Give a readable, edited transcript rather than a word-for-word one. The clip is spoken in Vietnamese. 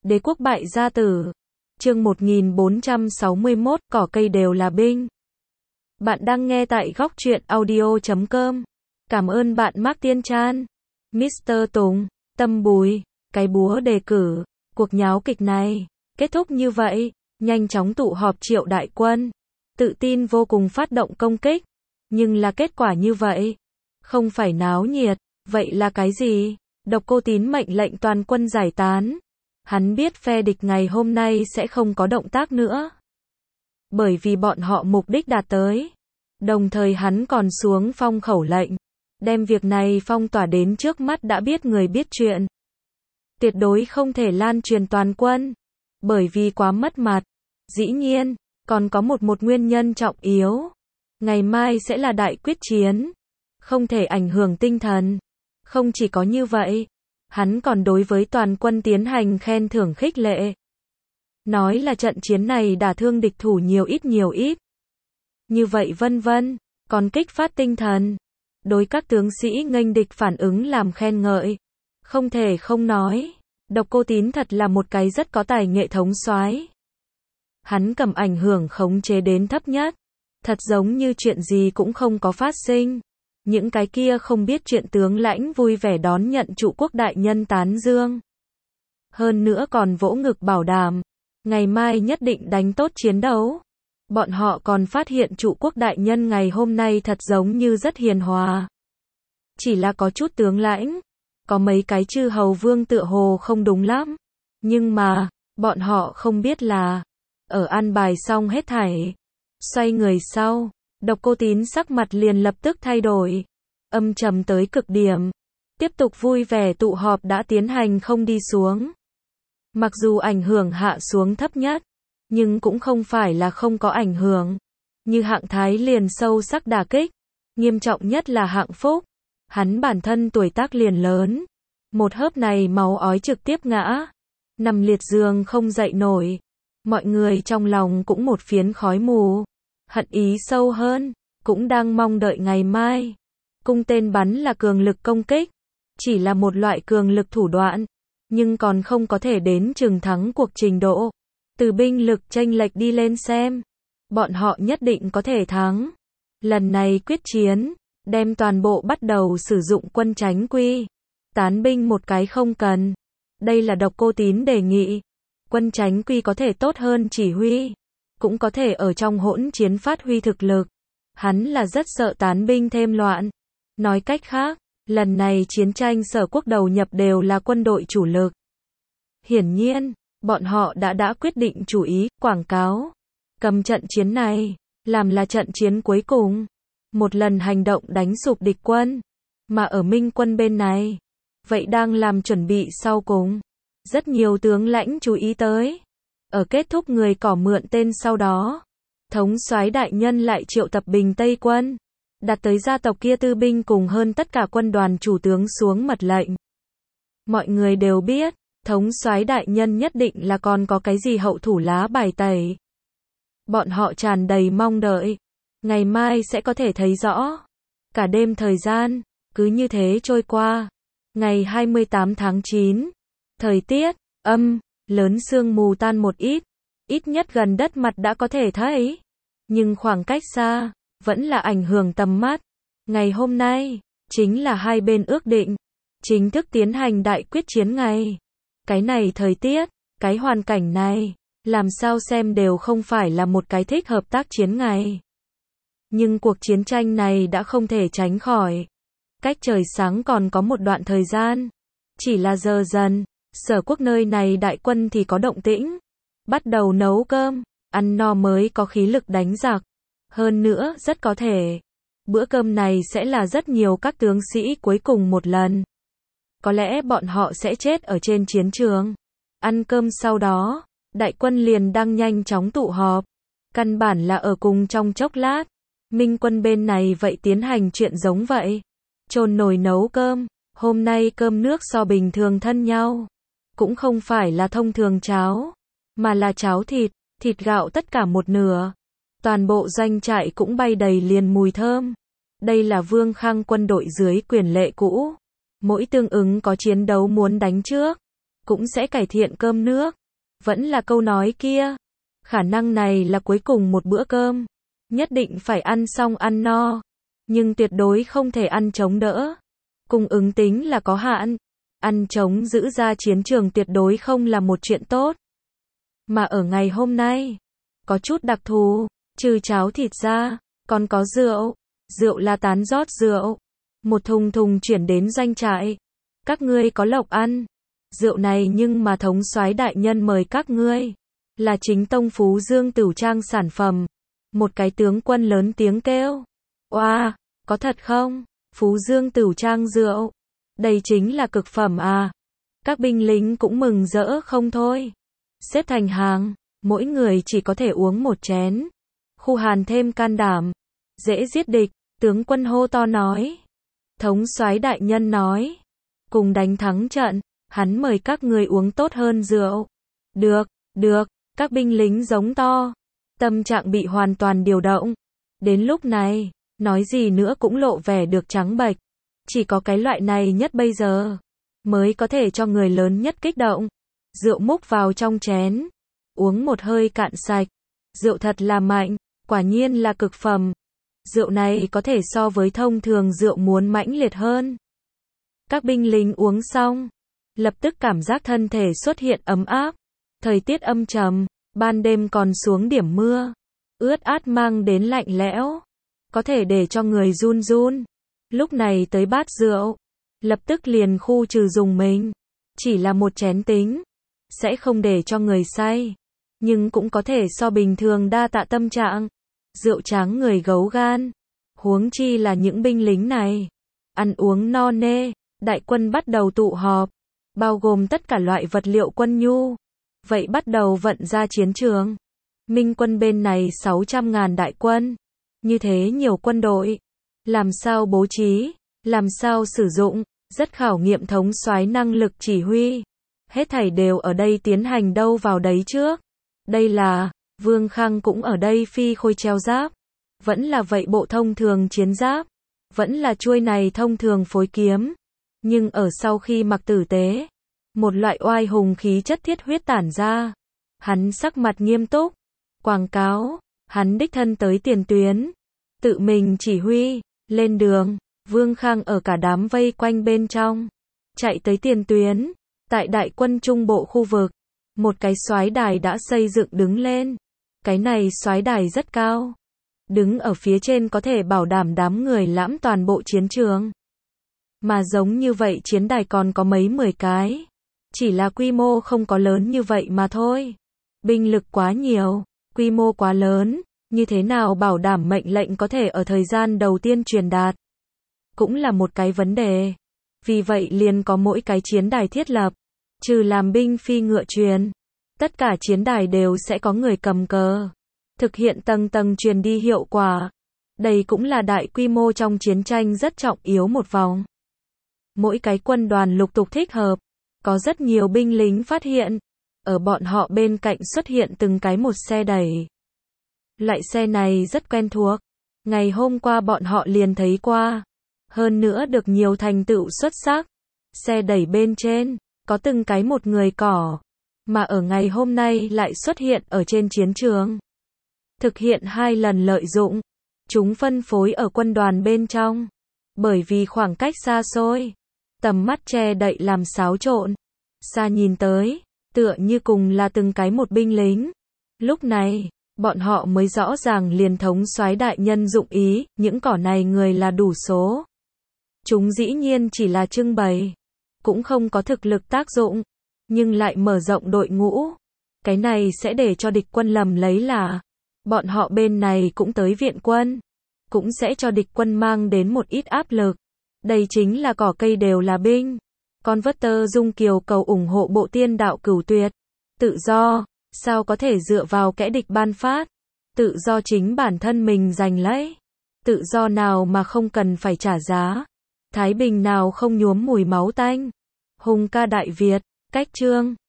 Đế quốc bại gia tử. Chương 1461, cỏ cây đều là binh. Bạn đang nghe tại góc truyện audio.com. Cảm ơn bạn Mark Tiên Chan. Mr. Tùng, Tâm Bùi, cái búa đề cử. Cuộc nháo kịch này kết thúc như vậy, nhanh chóng tụ họp triệu đại quân, tự tin vô cùng phát động công kích. Nhưng là kết quả như vậy, không phải náo nhiệt, vậy là cái gì? Độc Cô Tín mệnh lệnh toàn quân giải tán. Hắn biết phe địch ngày hôm nay sẽ không có động tác nữa, bởi vì bọn họ mục đích đạt tới. Đồng thời hắn còn xuống phong khẩu lệnh, đem việc này phong tỏa đến trước mắt đã biết người biết chuyện. Tuyệt đối không thể lan truyền toàn quân, bởi vì quá mất mặt. Dĩ nhiên, còn có một nguyên nhân trọng yếu. Ngày mai sẽ là đại quyết chiến, không thể ảnh hưởng tinh thần. Không chỉ có như vậy, hắn còn đối với toàn quân tiến hành khen thưởng khích lệ. Nói là trận chiến này đả thương địch thủ nhiều ít. Như vậy vân vân, còn kích phát tinh thần. Đối các tướng sĩ nghênh địch phản ứng làm khen ngợi. Không thể không nói, Độc Cô Tín thật là một cái rất có tài nghệ thống soái. Hắn cầm ảnh hưởng khống chế đến thấp nhất, thật giống như chuyện gì cũng không có phát sinh. Những cái kia không biết chuyện tướng lãnh vui vẻ đón nhận trụ quốc đại nhân tán dương. Hơn nữa còn vỗ ngực bảo đảm, ngày mai nhất định đánh tốt chiến đấu. Bọn họ còn phát hiện trụ quốc đại nhân ngày hôm nay thật giống như rất hiền hòa. Chỉ là có chút tướng lãnh, có mấy cái chư hầu vương tựa hồ không đúng lắm. Nhưng mà, bọn họ không biết là, ở an bài xong hết thảy, xoay người sau, Độc Cô Tín sắc mặt liền lập tức thay đổi, âm trầm tới cực điểm. Tiếp tục vui vẻ tụ họp đã tiến hành không đi xuống. Mặc dù ảnh hưởng hạ xuống thấp nhất, nhưng cũng không phải là không có ảnh hưởng. Như Hạng Thái liền sâu sắc đả kích, nghiêm trọng nhất là Hạng Phúc. Hắn bản thân tuổi tác liền lớn, một hớp này máu ói trực tiếp ngã, nằm liệt giường không dậy nổi. Mọi người trong lòng cũng một phiến khói mù, hận ý sâu hơn, cũng đang mong đợi ngày mai. Cung tên bắn là cường lực công kích, chỉ là một loại cường lực thủ đoạn, nhưng còn không có thể đến chừng thắng cuộc trình độ. Từ binh lực chênh lệch đi lên xem, bọn họ nhất định có thể thắng. Lần này quyết chiến, đem toàn bộ bắt đầu sử dụng quân tránh quy, tán binh một cái không cần. Đây là Độc Cô Tín đề nghị. Quân tránh quy có thể tốt hơn chỉ huy, cũng có thể ở trong hỗn chiến phát huy thực lực. Hắn là rất sợ tán binh thêm loạn. Nói cách khác, lần này chiến tranh Sở Quốc đầu nhập đều là quân đội chủ lực. Hiển nhiên, bọn họ đã quyết định chủ ý, quảng cáo, cầm trận chiến này, làm là trận chiến cuối cùng. Một lần hành động đánh sụp địch quân. Mà ở Minh quân bên này, vậy đang làm chuẩn bị sau cùng. Rất nhiều tướng lãnh chú ý tới. Ở kết thúc người cỏ mượn tên sau đó, thống soái đại nhân lại triệu tập Bình Tây quân, đặt tới gia tộc kia tư binh cùng hơn tất cả quân đoàn chủ tướng xuống mật lệnh. Mọi người đều biết, thống soái đại nhân nhất định là còn có cái gì hậu thủ lá bài tẩy. Bọn họ tràn đầy mong đợi, ngày mai sẽ có thể thấy rõ. Cả đêm thời gian, cứ như thế trôi qua. Ngày 28 tháng 9, thời tiết lớn, sương mù tan một ít nhất gần đất mặt đã có thể thấy. Nhưng khoảng cách xa, vẫn là ảnh hưởng tầm mắt. Ngày hôm nay, chính là hai bên ước định, chính thức tiến hành đại quyết chiến ngày. Cái này thời tiết, cái hoàn cảnh này, làm sao xem đều không phải là một cái thích hợp tác chiến ngày. Nhưng cuộc chiến tranh này đã không thể tránh khỏi. Cách trời sáng còn có một đoạn thời gian. Chỉ là giờ dần, Sở Quốc nơi này đại quân thì có động tĩnh. Bắt đầu nấu cơm, ăn no mới có khí lực đánh giặc. Hơn nữa, rất có thể, bữa cơm này sẽ là rất nhiều các tướng sĩ cuối cùng một lần. Có lẽ bọn họ sẽ chết ở trên chiến trường. Ăn cơm sau đó, đại quân liền đang nhanh chóng tụ họp. Căn bản là ở cùng trong chốc lát. Minh quân bên này vậy tiến hành chuyện giống vậy. Chôn nồi nấu cơm, hôm nay cơm nước so bình thường thân nhau. Cũng không phải là thông thường cháo, mà là cháo thịt gạo tất cả một nửa. Toàn bộ doanh trại cũng bay đầy liền mùi thơm. Đây là Vương Khang quân đội dưới quyền lệ cũ. Mỗi tương ứng có chiến đấu muốn đánh trước, cũng sẽ cải thiện cơm nước. Vẫn là câu nói kia. Khả năng này là cuối cùng một bữa cơm. Nhất định phải ăn xong ăn no. Nhưng tuyệt đối không thể ăn chống đỡ. Cung ứng tính là có hạn. Ăn chống giữ ra chiến trường tuyệt đối không là một chuyện tốt. Mà ở ngày hôm nay, có chút đặc thù, trừ cháo thịt ra, còn có rượu. Rượu là tán rót rượu. Một thùng thùng chuyển đến doanh trại. Các ngươi có lộc ăn. Rượu này nhưng mà thống soái đại nhân mời các ngươi. Là chính tông Phú Dương Tửu Trang sản phẩm. Một cái tướng quân lớn tiếng kêu. Oa, có thật không? Phú Dương Tửu Trang rượu. Đây chính là cực phẩm à. Các binh lính cũng mừng rỡ không thôi. Xếp thành hàng, mỗi người chỉ có thể uống một chén. Khu Hàn thêm can đảm. Dễ giết địch, tướng quân hô to nói. Thống soái đại nhân nói. Cùng đánh thắng trận, hắn mời các người uống tốt hơn rượu. Được, được, các binh lính giống to. Tâm trạng bị hoàn toàn điều động. Đến lúc này, nói gì nữa cũng lộ vẻ được trắng bệch. Chỉ có cái loại này nhất bây giờ, mới có thể cho người lớn nhất kích động. Rượu múc vào trong chén. Uống một hơi cạn sạch. Rượu thật là mạnh, quả nhiên là cực phẩm. Rượu này có thể so với thông thường rượu muốn mãnh liệt hơn. Các binh lính uống xong, lập tức cảm giác thân thể xuất hiện ấm áp. Thời tiết âm trầm, ban đêm còn xuống điểm mưa. Ướt át mang đến lạnh lẽo. Có thể để cho người run run. Lúc này tới bát rượu. Lập tức liền khu trừ dùng mình. Chỉ là một chén tính. Sẽ không để cho người say. Nhưng cũng có thể so bình thường đa tạ tâm trạng. Rượu tráng người gấu gan. Huống chi là những binh lính này. Ăn uống no nê. Đại quân bắt đầu tụ họp. Bao gồm tất cả loại vật liệu quân nhu. Vậy bắt đầu vận ra chiến trường. Minh quân bên này 600.000 đại quân. Như thế nhiều quân đội. Làm sao bố trí, làm sao sử dụng, rất khảo nghiệm thống soái năng lực chỉ huy. Hết thảy đều ở đây tiến hành đâu vào đấy trước. Đây là, Vương Khang cũng ở đây phi khôi treo giáp. Vẫn là vậy bộ thông thường chiến giáp. Vẫn là chuôi này thông thường phối kiếm. Nhưng ở sau khi mặc tử tế, một loại oai hùng khí chất thiết huyết tản ra. Hắn sắc mặt nghiêm túc. Quảng cáo, hắn đích thân tới tiền tuyến. Tự mình chỉ huy. Lên đường, Vương Khang ở cả đám vây quanh bên trong. Chạy tới tiền tuyến. Tại đại quân trung bộ khu vực. Một cái soái đài đã xây dựng đứng lên. Cái này soái đài rất cao. Đứng ở phía trên có thể bảo đảm đám người lãm toàn bộ chiến trường. Mà giống như vậy chiến đài còn có mấy 10 cái. Chỉ là quy mô không có lớn như vậy mà thôi. Binh lực quá nhiều, quy mô quá lớn. Như thế nào bảo đảm mệnh lệnh có thể ở thời gian đầu tiên truyền đạt? Cũng là một cái vấn đề. Vì vậy liền có mỗi cái chiến đài thiết lập. Trừ làm binh phi ngựa truyền. Tất cả chiến đài đều sẽ có người cầm cờ. Thực hiện tầng tầng truyền đi hiệu quả. Đây cũng là đại quy mô trong chiến tranh rất trọng yếu một vòng. Mỗi cái quân đoàn lục tục thích hợp. Có rất nhiều binh lính phát hiện. Ở bọn họ bên cạnh xuất hiện từng cái một xe đẩy. Loại xe này rất quen thuộc. Ngày hôm qua bọn họ liền thấy qua. Hơn nữa được nhiều thành tựu xuất sắc. Xe đẩy bên trên, có từng cái một người cỏ. Mà ở ngày hôm nay lại xuất hiện ở trên chiến trường. Thực hiện 2 lần lợi dụng. Chúng phân phối ở quân đoàn bên trong. Bởi vì khoảng cách xa xôi. Tầm mắt che đậy làm xáo trộn. Xa nhìn tới, tựa như cùng là từng cái một binh lính. Lúc này, bọn họ mới rõ ràng liền thống soái đại nhân dụng ý, những cỏ này người là đủ số. Chúng dĩ nhiên chỉ là trưng bày, cũng không có thực lực tác dụng, nhưng lại mở rộng đội ngũ. Cái này sẽ để cho địch quân lầm lấy là, bọn họ bên này cũng tới viện quân, cũng sẽ cho địch quân mang đến một ít áp lực. Đây chính là cỏ cây đều là binh. Con vất tơ Dung Kiều cầu ủng hộ bộ tiên đạo cửu tuyệt. Tự do, sao có thể dựa vào kẻ địch ban phát? Tự do chính bản thân mình giành lấy. Tự do nào mà không cần phải trả giá? Thái bình nào không nhuốm mùi máu tanh? Hùng ca Đại Việt, cách chương